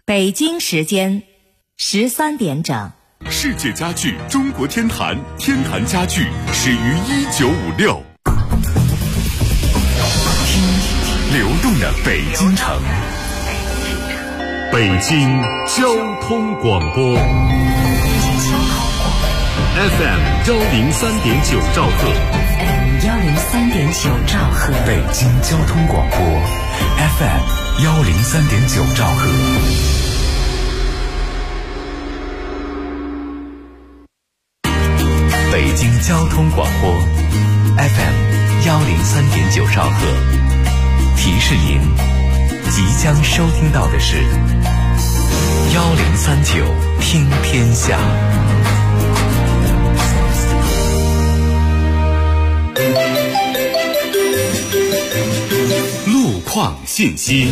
北京时间13点整。 世界家具中国天坛，天坛家具始于1956。流动的北京城，北京交通广播 FM103.9 兆赫 103.9 兆赫， 北京交通广播 FM103.9 兆赫。北京交通广播 FM103.9 兆赫，提示您即将收听到的是1039听天下。路况信息。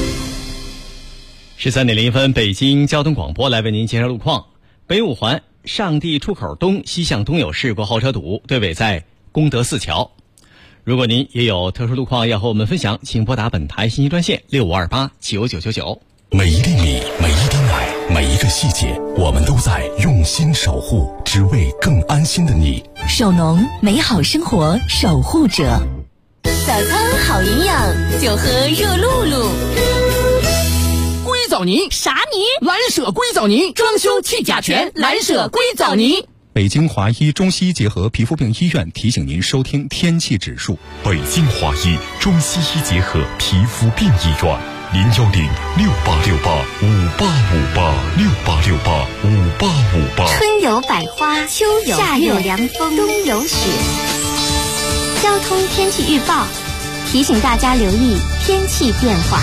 13:01，北京交通广播来为您介绍路况。北五环上地出口东西向东有事故，后车堵，队尾在功德寺桥。如果您也有特殊路况要和我们分享，请拨打本台信息专线6528-9999。 每一粒米，每一滴奶，每一个细节，我们都在用心守护，只为更安心的你。 首农，美好生活守护者。 早餐好营养，就喝热露露。 硅藻泥啥泥？ 蓝舍硅藻泥，装修去甲醛，蓝舍硅藻泥。 北京华医中西医结合皮肤病医院提醒您收听天气指数。 北京华医中西医结合皮肤病医院，0106868586868685858。 春有百花，秋有夏有凉风，冬有雪。交通天气预报提醒大家留意天气变化。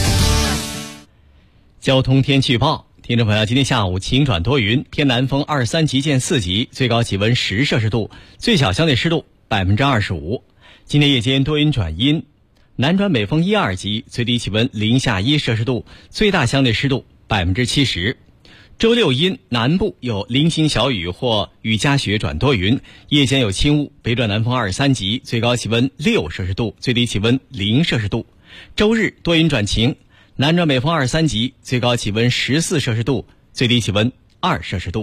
交通天气预报，听众朋友，今天下午晴转多云，偏南风2、3级见4级，最高气温10摄氏度，最小相对湿度25%。今天夜间多云转阴，南转北风1、2级，最低气温零下1摄氏度，最大相对湿度70%。周六阴，南部有零星小雨或雨夹雪转多云，夜间有轻雾，北转南风2、3级，最高气温6摄氏度，最低气温0摄氏度。周日多云转晴，南转北风2、3级，最高气温14摄氏度，最低气温2摄氏度。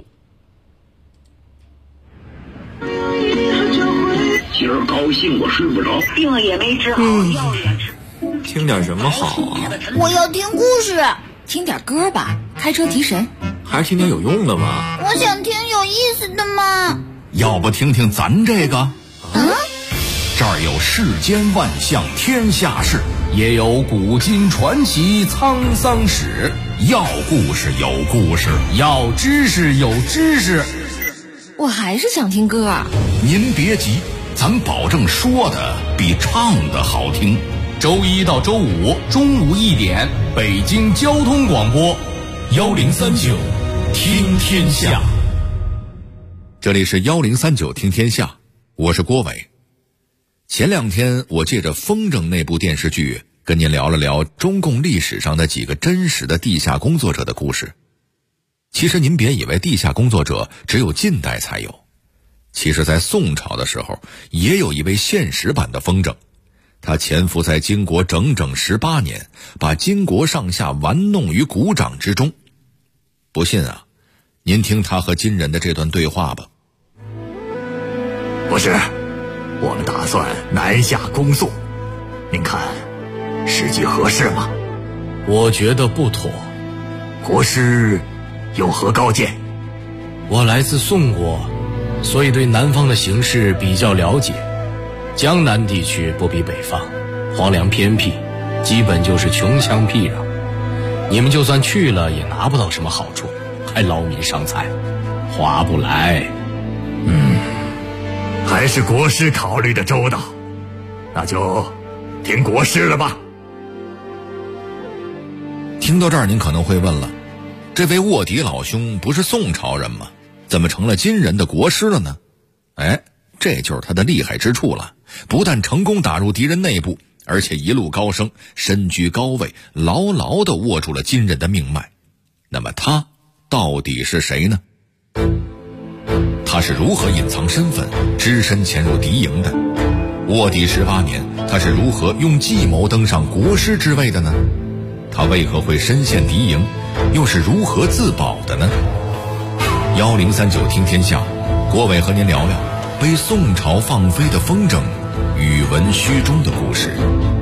今儿高兴我睡不着， 病也没治好，药也吃。 听点什么好啊？ 我要听故事。 听点歌吧，开车提神。 还是听点有用的吧。 我想听有意思的嘛。 要不听听咱这个？这儿有世间万象天下事，也有古今传奇沧桑史。要故事有故事，要知识有知识。 我还是想听歌。 您别急，咱保证说的比唱的好听。周一到周五中午1点，北京交通广播1039听天下。这里是1039听天下，我是郭伟。前2天我借着《风筝》那部电视剧跟您聊了聊中共历史上的几个真实的地下工作者的故事。其实您别以为地下工作者只有近代才有，其实在宋朝的时候也有一位现实版的风筝，他潜伏在金国整整18年，把金国上下玩弄于股掌之中。不信啊，您听他和金人的这段对话吧。 不是，我们打算南下攻宋，您看时机合适吗？ 我觉得不妥。 国师有何高见？ 我来自宋国，所以对南方的形势比较了解。江南地区不比北方，荒凉偏僻，基本就是穷乡僻壤。你们就算去了也拿不到什么好处，还劳民伤财，划不来。 还是国师考虑的周到，那就听国师了吧。 听到这儿您可能会问了，这位卧底老兄不是宋朝人吗？怎么成了金人的国师了呢？这就是他的厉害之处了，不但成功打入敌人内部，而且一路高升，身居高位，牢牢地握住了金人的命脉。那么他到底是谁呢？他是如何隐藏身份，只身潜入敌营的？卧底18年，他是如何用计谋登上国师之位的呢？ 他为何会身陷敌营，又是如何自保的呢？1039听天下，郭伟和您聊聊被宋朝放飞的风筝宇文虚中的故事。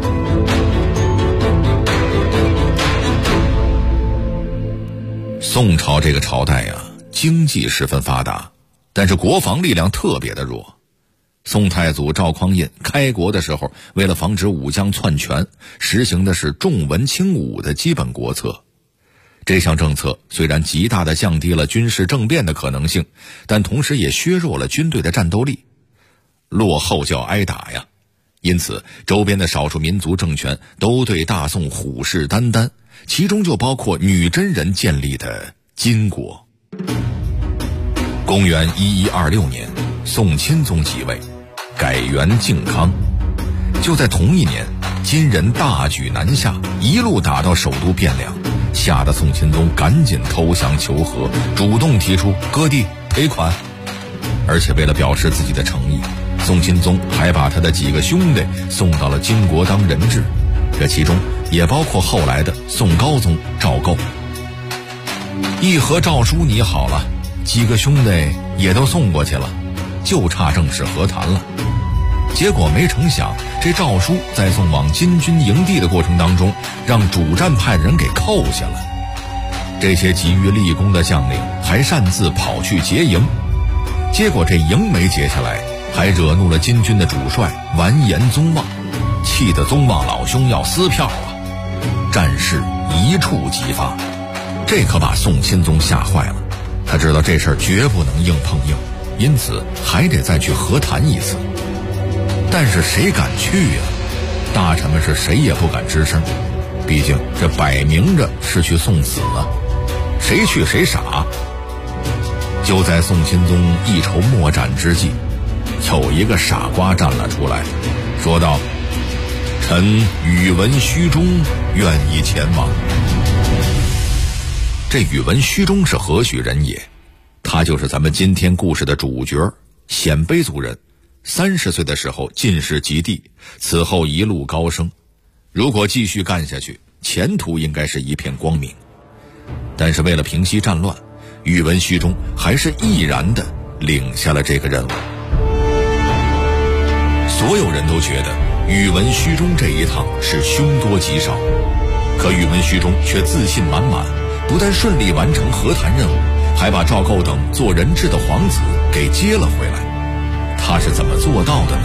宋朝这个朝代啊，经济十分发达，但是国防力量特别的弱。宋太祖赵匡胤开国的时候，为了防止武将篡权，实行的是重文轻武的基本国策。这项政策虽然极大地降低了军事政变的可能性，但同时也削弱了军队的战斗力。落后就要挨打呀，因此周边的少数民族政权都对大宋虎视眈眈，其中就包括女真人建立的金国。公元1126年，宋钦宗即位，改元靖康。就在同一年，金人大举南下，一路打到首都汴梁，吓得宋钦宗赶紧投降求和，主动提出割地赔款。而且为了表示自己的诚意，宋钦宗还把他的几个兄弟送到了金国当人质，这其中也包括后来的宋高宗赵构。议和诏书拟好了，几个兄弟也都送过去了，就差正式和谈了。结果没成想，这诏书在送往金军营地的过程当中，让主战派的人给扣下了。这些急于立功的将领还擅自跑去劫营，结果这营没劫下来，还惹怒了金军的主帅完颜宗望，气得宗望老兄要撕票啊！战事一触即发，这可把宋钦宗吓坏了。他知道这事儿绝不能硬碰硬，因此还得再去和谈一次。但是谁敢去呀？大臣们是谁也不敢吱声，毕竟这摆明着是去送死了，谁去谁傻。就在宋钦宗一筹莫展之际，有一个傻瓜站了出来，说道：臣宇文虚中愿意前往。这宇文虚中是何许人也？他就是咱们今天故事的主角，鲜卑族人。30岁的时候进士及第，此后一路高升，如果继续干下去，前途应该是一片光明。但是为了平息战乱，宇文虚中还是毅然地领下了这个任务。所有人都觉得宇文虚中这一趟是凶多吉少，可宇文虚中却自信满满，不但顺利完成和谈任务，还把赵构等做人质的皇子给接了回来。他是怎么做到的呢？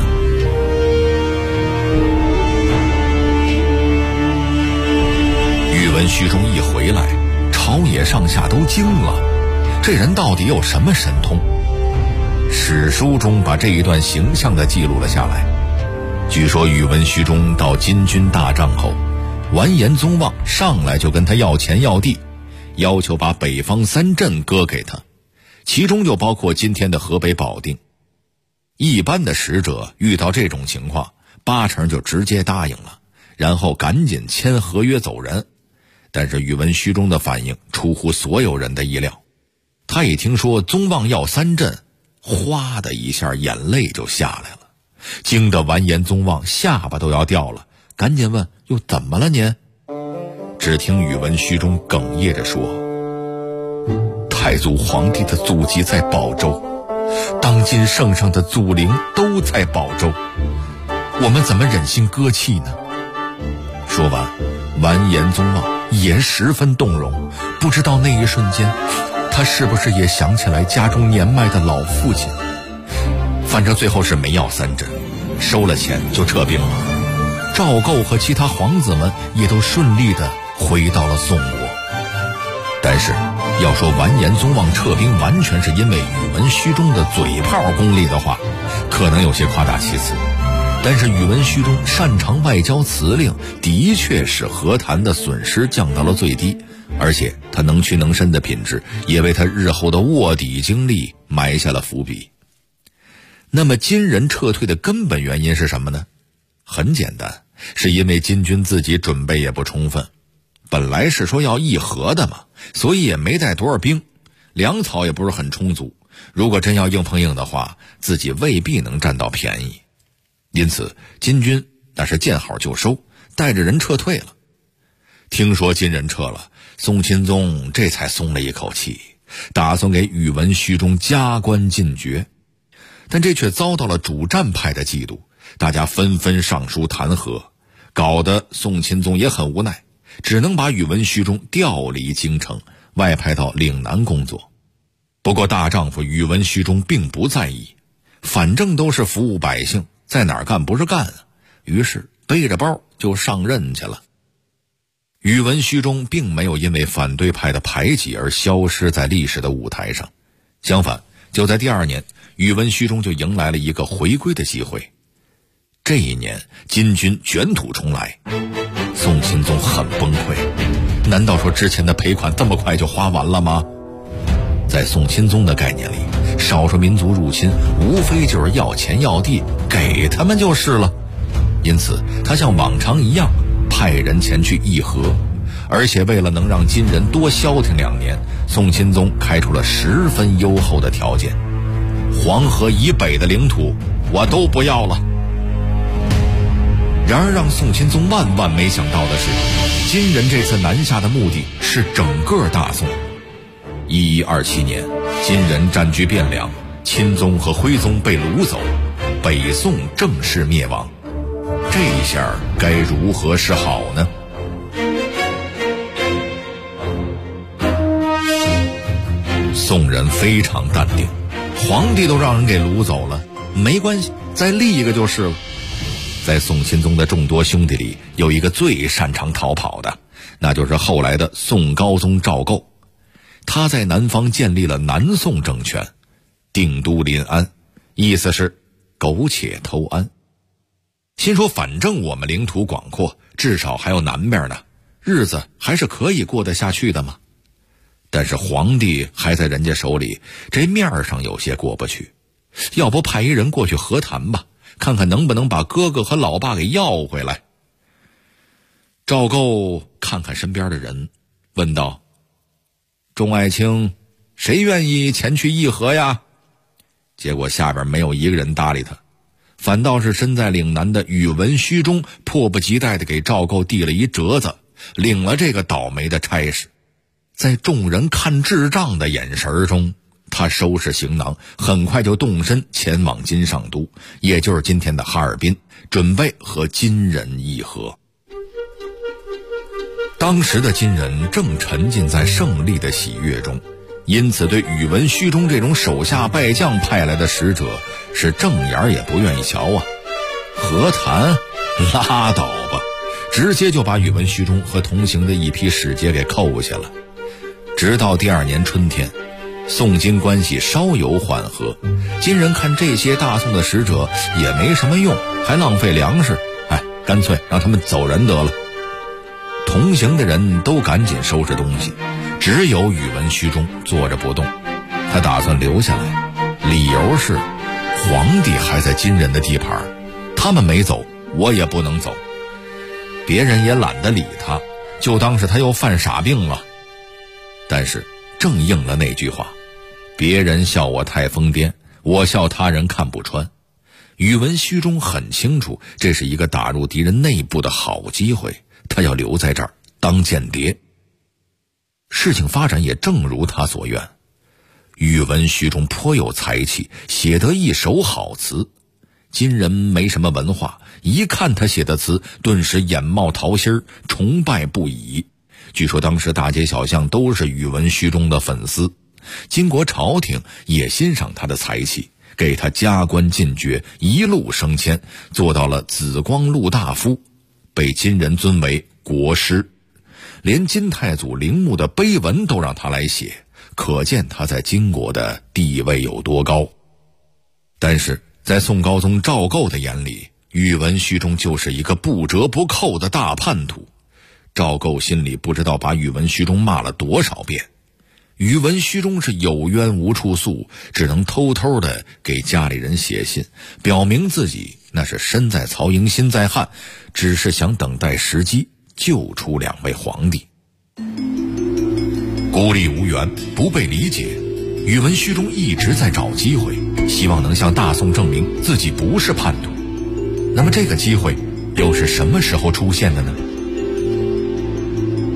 宇文虚中一回来，朝野上下都惊了，这人到底有什么神通？史书中把这一段形象地记录了下来。据说宇文虚中到金军大帐后，完颜宗望上来就跟他要钱要地，要求把北方3镇割给他，其中就包括今天的河北保定。一般的使者遇到这种情况，8成就直接答应了，然后赶紧签合约走人。但是宇文虚中的反应出乎所有人的意料，他一听说宗望要3镇，哗的一下眼泪就下来了，惊得完颜宗望下巴都要掉了，赶紧问：又怎么了您？只听宇文虚中哽咽着说：太祖皇帝的祖籍在保州，当今圣上的祖陵都在保州，我们怎么忍心割弃呢？说完，完颜宗望也十分动容，不知道那一瞬间他是不是也想起来家中年迈的老父亲。反正最后是没要3镇，收了钱就撤兵了。赵构和其他皇子们也都顺利地回到了宋国。但是要说完颜宗望撤兵完全是因为宇文虚中的嘴炮功力的话，可能有些夸大其词。但是宇文虚中擅长外交辞令，的确使和谈的损失降到了最低，而且他能屈能伸的品质也为他日后的卧底经历埋下了伏笔。那么金人撤退的根本原因是什么呢？很简单，是因为金军自己准备也不充分，本来是说要议和的嘛，所以也没带多少兵，粮草也不是很充足，如果真要硬碰硬的话，自己未必能占到便宜。因此金军那是见好就收，带着人撤退了。 听说金人撤了，宋钦宗这才松了一口气，打算给宇文虚中加官进爵，但这却遭到了主战派的嫉妒，大家纷纷上书弹劾，搞得宋钦宗也很无奈，只能把宇文虚中调离京城，外派到岭南工作。不过大丈夫宇文虚中并不在意，反正都是服务百姓，在哪儿干不是干啊？于是背着包就上任去了。宇文虚中并没有因为反对派的排挤而消失在历史的舞台上，相反，就在第2年，宇文虚中就迎来了一个回归的机会。这一年，金军卷土重来，宋钦宗很崩溃，难道说之前的赔款这么快就花完了吗？在宋钦宗的概念里，少数民族入侵无非就是要钱要地，给他们就是了。因此他像往常一样派人前去议和，而且为了能让金人多消停2年，宋钦宗开出了十分优厚的条件，黄河以北的领土我都不要了。然而让宋钦宗万万没想到的是，金人这次南下的目的是整个大宋。1127年，金人占据汴梁，钦宗和徽宗被掳走，北宋正式灭亡。这一下该如何是好呢？宋人非常淡定，皇帝都让人给掳走了，没关系，再立一个就是了。在宋钦宗的众多兄弟里，有一个最擅长逃跑的，那就是后来的宋高宗赵构。他在南方建立了南宋政权，定都临安，意思是苟且偷安。心说反正我们领土广阔，至少还有南边呢，日子还是可以过得下去的嘛。但是皇帝还在人家手里，这面上有些过不去，要不派一人过去和谈吧，看看能不能把哥哥和老爸给要回来。赵构看看身边的人，问道：众爱卿，谁愿意前去议和呀？结果下边没有一个人搭理他，反倒是身在岭南的宇文虚中迫不及待地给赵构递了一折子，领了这个倒霉的差事。在众人看智障的眼神中，他收拾行囊，很快就动身前往金上都，也就是今天的哈尔滨，准备和金人议和。当时的金人正沉浸在胜利的喜悦中，因此对宇文虚中这种手下败将派来的使者是正眼也不愿意瞧啊。和谈拉倒吧，直接就把宇文虚中和同行的一批使节给扣下了。直到第2年春天，宋金关系稍有缓和，金人看这些大宋的使者也没什么用，还浪费粮食，干脆让他们走人得了。同行的人都赶紧收拾东西，只有宇文虚中坐着不动。他打算留下来，理由是皇帝还在金人的地盘，他们没走，我也不能走。别人也懒得理他，就当是他又犯傻病了。但是正应了那句话，别人笑我太疯癫，我笑他人看不穿。宇文虚中很清楚，这是一个打入敌人内部的好机会，他要留在这儿当间谍。事情发展也正如他所愿，宇文虚中颇有才气，写得一手好词。金人没什么文化，一看他写的词，顿时眼冒桃心，崇拜不已。据说当时大街小巷都是宇文虚中的粉丝，金国朝廷也欣赏他的才气，给他加官进爵，一路升迁，做到了紫光禄大夫，被金人尊为国师，连金太祖陵墓的碑文都让他来写，可见他在金国的地位有多高。但是在宋高宗赵构的眼里，宇文虚中就是一个不折不扣的大叛徒。赵构心里不知道把宇文虚中骂了多少遍。宇文虚中是有冤无处诉，只能偷偷的给家里人写信，表明自己那是身在曹营心在汉，只是想等待时机救出2位皇帝。孤立无援，不被理解，宇文虚中一直在找机会，希望能向大宋证明自己不是叛徒。那么这个机会又是什么时候出现的呢？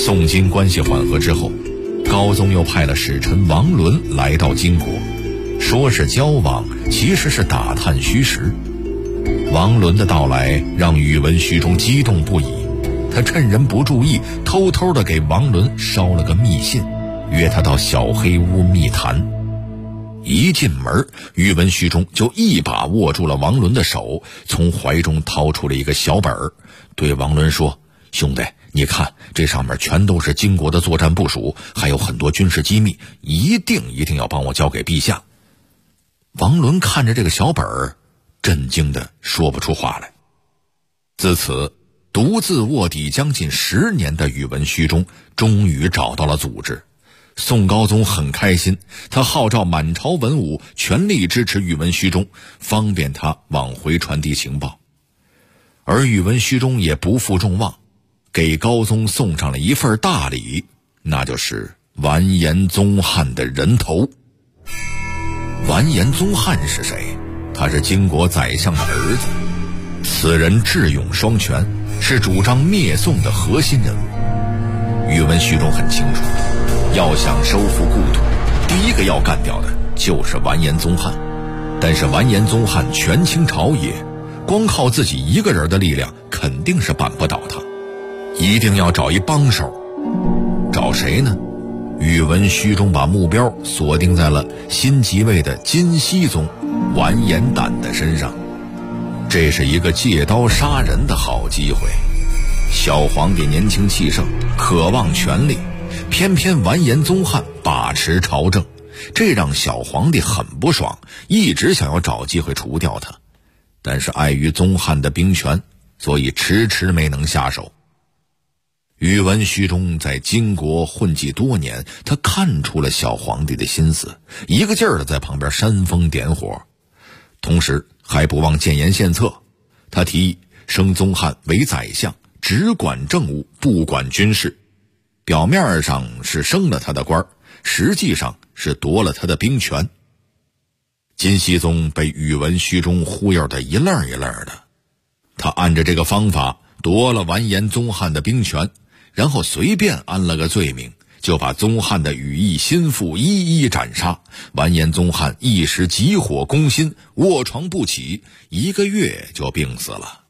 宋金关系缓和之后，高宗又派了使臣王伦来到金国，说是交往，其实是打探虚实。王伦的到来让宇文虚中激动不已，他趁人不注意，偷偷地给王伦捎了个密信，约他到小黑屋密谈。一进门，宇文虚中就一把握住了王伦的手，从怀中掏出了一个小本儿，对王伦说：兄弟，你看，这上面全都是金国的作战部署，还有很多军事机密，一定要帮我交给陛下。王伦看着这个小本儿，震惊的说不出话来。自此，独自卧底将近10年的宇文虚中终于找到了组织。宋高宗很开心，他号召满朝文武全力支持宇文虚中，方便他往回传递情报。而宇文虚中也不负众望，给高宗送上了一份大礼，那就是完颜宗翰的人头。完颜宗翰是谁？他是金国宰相的儿子，此人智勇双全，是主张灭宋的核心人物。宇文虚中很清楚，要想收复故土，第一个要干掉的就是完颜宗翰。但是完颜宗翰权倾朝野，光靠自己一个人的力量肯定是办不倒他，一定要找一帮手。找谁呢？宇文虚中把目标锁定在了新即位的金熙宗完颜亶的身上。这是一个借刀杀人的好机会。小皇帝年轻气盛，渴望权力，偏偏完颜宗翰把持朝政，这让小皇帝很不爽，一直想要找机会除掉他。但是碍于宗翰的兵权，所以迟迟没能下手。宇文虚中在金国混迹多年，他看出了小皇帝的心思，一个劲儿的在旁边煽风点火，同时还不忘建言献策。他提议升宗翰为宰相，只管政务，不管军事。表面上是升了他的官，实际上是夺了他的兵权。金熙宗被宇文虚中忽悠得一愣一愣的，他按着这个方法夺了完颜宗翰的兵权，然后随便安了个罪名，就把宗翰的羽翼心腹一一斩杀。完颜宗翰一时急火攻心，卧床不起，1个月就病死了。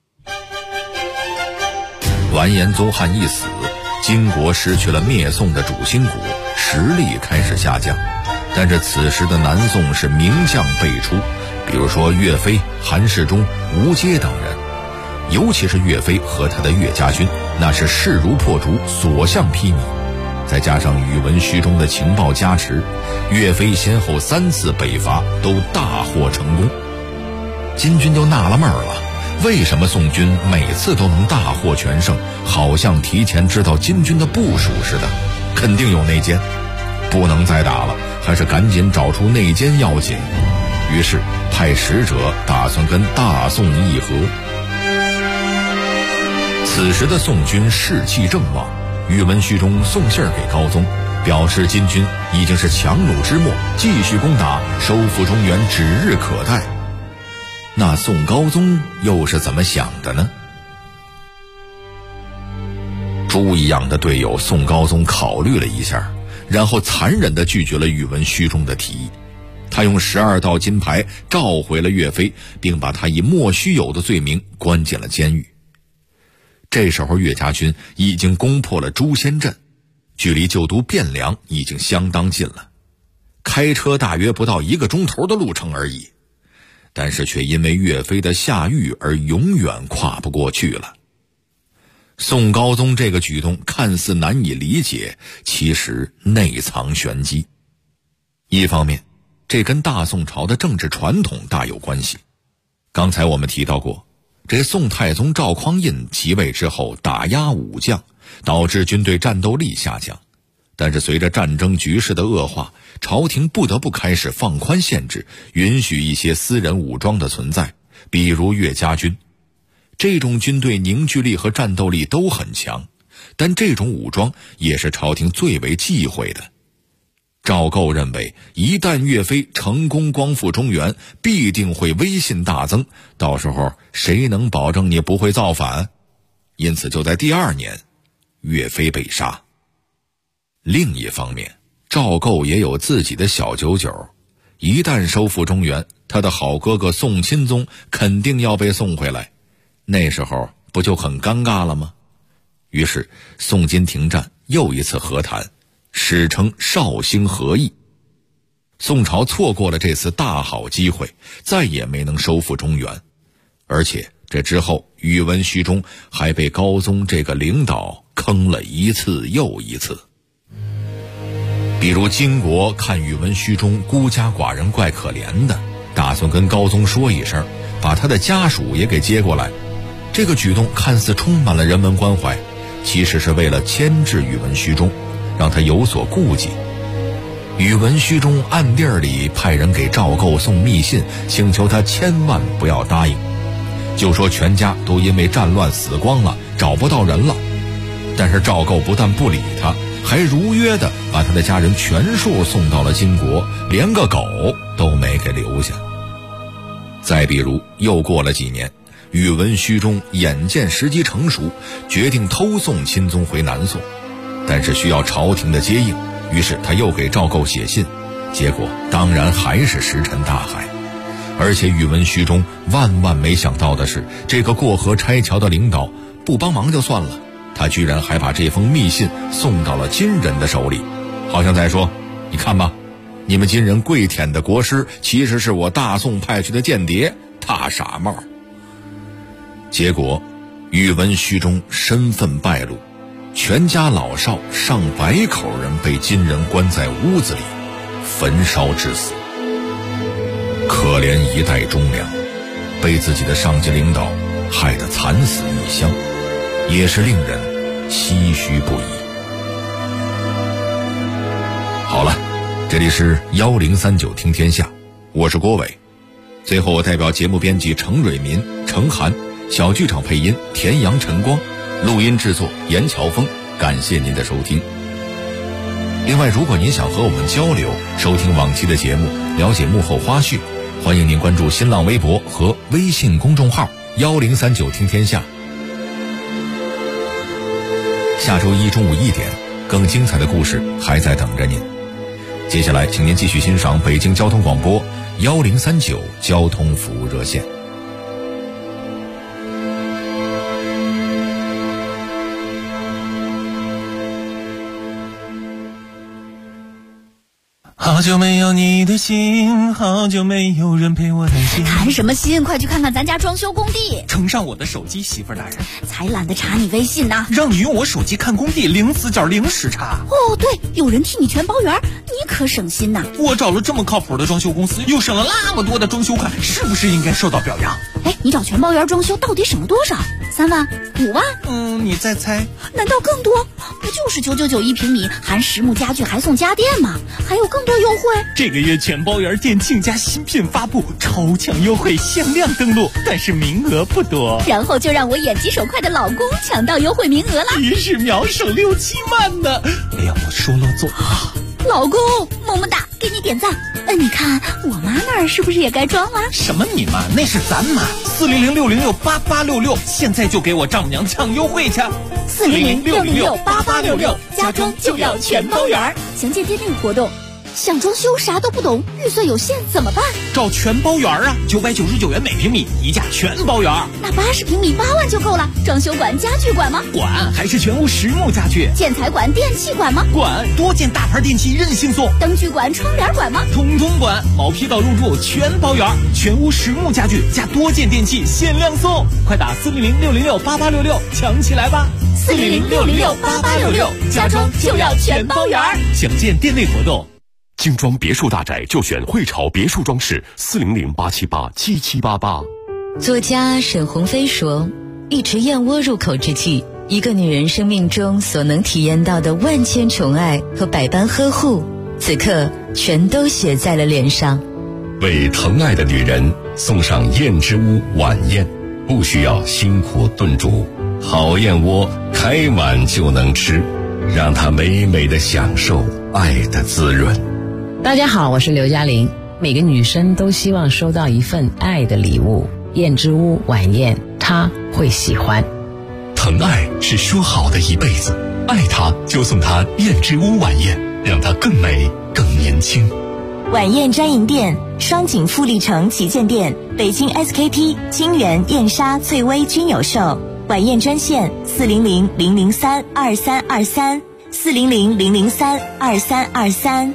完颜宗翰一死，金国失去了灭宋的主心骨，实力开始下降。但是此时的南宋是名将辈出，比如说岳飞、韩世忠、吴阶等人，尤其是岳飞和他的岳家军，那是势如破竹，所向披靡。再加上宇文虚中的情报加持，岳飞先后3次北伐都大获成功。金军就纳了闷了，为什么宋军每次都能大获全胜，好像提前知道金军的部署似的？肯定有内奸，不能再打了，还是赶紧找出内奸要紧。于是派使者打算跟大宋议和。此时的宋军士气正旺，宇文虚中送信给高宗，表示金军已经是强弩之末，继续攻打，收复中原指日可待。那宋高宗又是怎么想的呢？猪一样的队友宋高宗考虑了一下，然后残忍地拒绝了宇文虚中的提议。他用12道金牌召回了岳飞，并把他以莫须有的罪名关进了监狱。这时候岳家军已经攻破了诛仙阵，距离旧都汴梁已经相当近了，开车大约不到1个钟头的路程而已，但是却因为岳飞的下狱而永远跨不过去了。宋高宗这个举动看似难以理解，其实内藏玄机。一方面，这跟大宋朝的政治传统大有关系。刚才我们提到过，这宋太宗赵匡胤即位之后打压武将，导致军队战斗力下降。但是随着战争局势的恶化，朝廷不得不开始放宽限制，允许一些私人武装的存在，比如岳家军。这种军队凝聚力和战斗力都很强，但这种武装也是朝廷最为忌讳的。赵构认为，一旦岳飞成功光复中原，必定会威信大增，到时候谁能保证你不会造反？因此就在第2年，岳飞被杀。 另一方面，赵构也有自己的小九九，一旦收复中原，他的好哥哥宋钦宗肯定要被送回来，那时候不就很尴尬了吗？于是宋金停战，又一次和谈，史称绍兴和议。宋朝错过了这次大好机会，再也没能收复中原，而且这之后宇文虚中还被高宗这个领导坑了一次又一次。比如金国看宇文虚中孤家寡人怪可怜的，打算跟高宗说一声，把他的家属也给接过来。这个举动看似充满了人文关怀，其实是为了牵制宇文虚中，让他有所顾忌。宇文虚中暗地里派人给赵构送密信，请求他千万不要答应，就说全家都因为战乱死光了，找不到人了。但是赵构不但不理他，还如约的把他的家人全数送到了金国，连个狗都没给留下。再比如又过了几年，宇文虚中眼见时机成熟，决定偷送钦宗回南宋，但是需要朝廷的接应，于是他又给赵构写信，结果当然还是石沉大海。而且宇文虚中万万没想到的是，这个过河拆桥的领导不帮忙就算了，他居然还把这封密信送到了金人的手里，好像在说，你看吧，你们金人跪舔的国师其实是我大宋派去的间谍，大傻帽。结果宇文虚中身份败露，全家老少上百口人被金人关在屋子里焚烧致死。可怜一代忠良，被自己的上级领导害得惨死异乡，也是令人唏嘘不已。好了，这里是1039听天下，我是郭伟。最后我代表节目编辑程蕊民、程涵，小剧场配音田阳、陈光，录音制作严乔峰，感谢您的收听。另外，如果您想和我们交流，收听往期的节目，了解幕后花絮，欢迎您关注新浪微博和微信公众号1039听天下。下周一中午1点，更精彩的故事还在等着您。接下来请您继续欣赏北京交通广播1039交通服务热线。 好久没有你的心，好久没有人陪我谈心。 谈什么心？快去看看咱家装修工地。 呈上我的手机，媳妇大人。 才懒得查你微信呢。 让你用我手机看工地，零死角零时差。 哦，对，有人替你全包圆，你可省心呐。 我找了这么靠谱的装修公司，又省了那么多的装修款，是不是应该受到表扬？ 哎，你找全包圆装修到底省了多少？3万、5万？ 你再猜？ 难道更多？不就是999一平米，含实木家具还送家电吗？还有更多优惠。 这个月全包圆店庆家新品发布，超强优惠，限量登录，但是名额不多。 然后就让我眼疾手快的老公抢到优惠名额了， 一时秒省6、7万呢！哎呀，我说了做啊！ 老公，么么哒，给你点赞。你看我妈那儿是不是也该装了？ 什么你妈？那是咱妈。400-606-8866，现在就给我丈母娘抢优惠去。 400-606-8866，家装就要全包圆。详见店内活动。想装修啥都不懂，预算有限怎么办？ 找全包圆啊，999元每平米，一价全包圆。 那80平米8万就够了。装修管、家具管吗？ 管，还是全屋实木家具。 建材管、电器管吗？ 管，多件大牌电器任性送。 灯具管、窗帘管吗？ 统统管，毛坯到入住全包圆，全屋实木家具加多件电器限量送。快打400-606-8866，抢起来吧 ！400-606-8866，家装就要全包圆。 详见店内活动。 精装别墅大宅就选汇潮别墅装饰，400-878-7788。 作家沈鸿飞说，一池燕窝入口之际，一个女人生命中所能体验到的万千宠爱和百般呵护，此刻全都写在了脸上。 为疼爱的女人送上燕之屋晚宴，不需要辛苦炖煮，好燕窝开碗就能吃，让她美美的享受爱的滋润。 大家好，我是刘嘉玲。每个女生都希望收到一份爱的礼物，燕之屋晚宴她会喜欢。 疼爱是说好的一辈子， 爱它就送它燕之屋晚宴，让它更美更年轻。 晚宴专营店：双井富力城旗舰店、北京 SKP、金源、燕莎、翠微均有售。晚宴专线：400-003-2323，400-003-2323。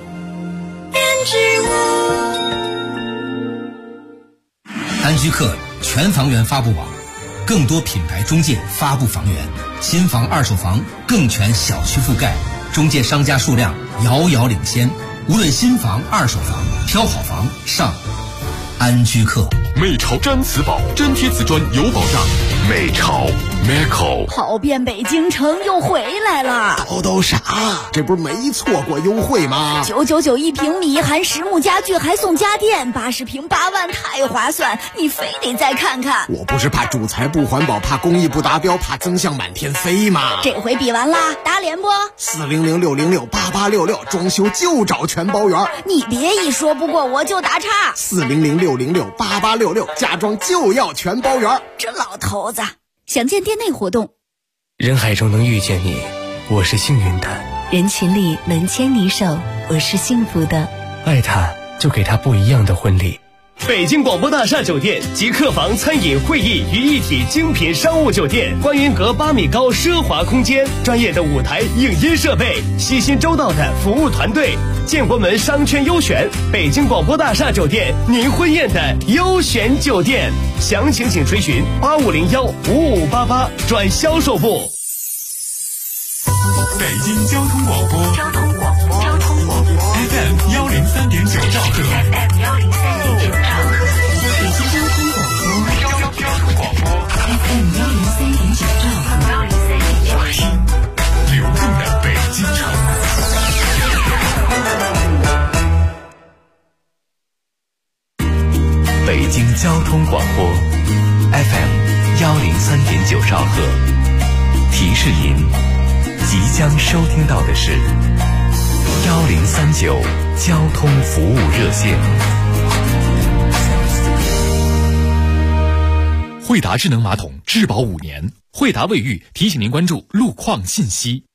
安居客全房源发布网，更多品牌中介发布房源，新房二手房更全小区覆盖，中介商家数量遥遥领先。无论新房二手房，挑好房上安居客。 美潮毡瓷宝，粘贴瓷砖有保障。美潮 Meco 跑遍北京城又回来了。 都啥？这不是没错过优惠吗 ？999一平米，含实木家具还送家电，80平8万，太划算！你非得再看看。 我不是怕主材不环保，怕工艺不达标，怕增项满天飞吗？ 这回比完啦，打脸不 ？400-606-8866，装修就找全包圆。 你别一说不过我就打岔。 400-606-8866，家装就要全包圆。 这老头子。详见店内活动。 人海中能遇见你，我是幸运的； 人群里能牵你手，我是幸福的。 爱他，就给他不一样的婚礼。 北京广播大厦酒店集客房、餐饮、会议于一体精品商务酒店，观云阁8米高奢华空间，专业的舞台影音设备，细心周到的服务团队，建国门商圈优选，北京广播大厦酒店，您婚宴的优选酒店。详情请垂询8501-5588转销售部。 北京交通广播FM 103.9兆赫。流动的北京城。 北京交通广播 FM 103.9兆赫，提示您即将收听到的是1039交通服务热线。 惠达智能马桶质保5年，惠达卫浴提醒您关注路况信息。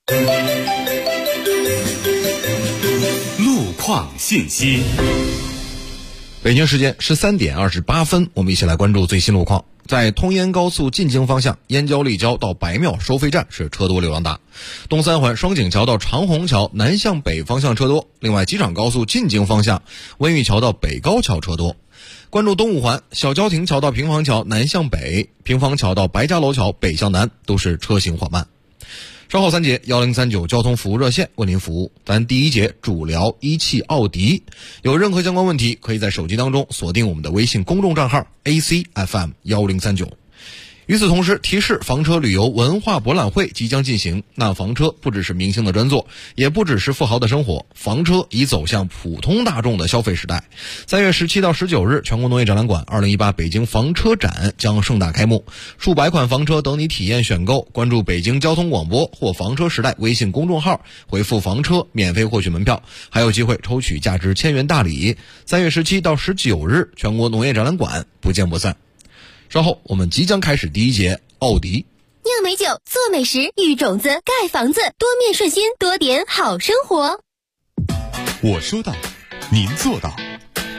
路况信息。 北京时间13点28分，我们一起来关注最新路况。在通燕高速进京方向，燕郊立交到白庙收费站是车多流量大，东三环双井桥到长虹桥南向北方向车多。另外，机场高速进京方向，温榆桥到北高桥车多。关注东五环小交亭桥到平房桥南向北，平房桥到白家楼桥北向南都是车行缓慢。稍后3节1039交通服务热线为您服务。咱第一节主聊一汽奥迪，有任何相关问题可以在手机当中锁定我们的微信公众账号 ACFM 1039。与此同时，提示房车旅游文化博览会即将进行。那房车不只是明星的专作，也不只是富豪的生活，房车已走向普通大众的消费时代。3月17到19日，全国农业展览馆2018北京房车展将盛大开幕，数百款房车等你体验选购。关注北京交通广播或房车时代微信公众号，回复房车免费获取门票，还有机会抽取价值1000元大礼。3月17到19日，全国农业展览馆不见不散。稍后我们即将开始第一节奥迪。 酿美酒，做美食，育种子，盖房子，多面顺心，多点好生活。 我说到，您做到。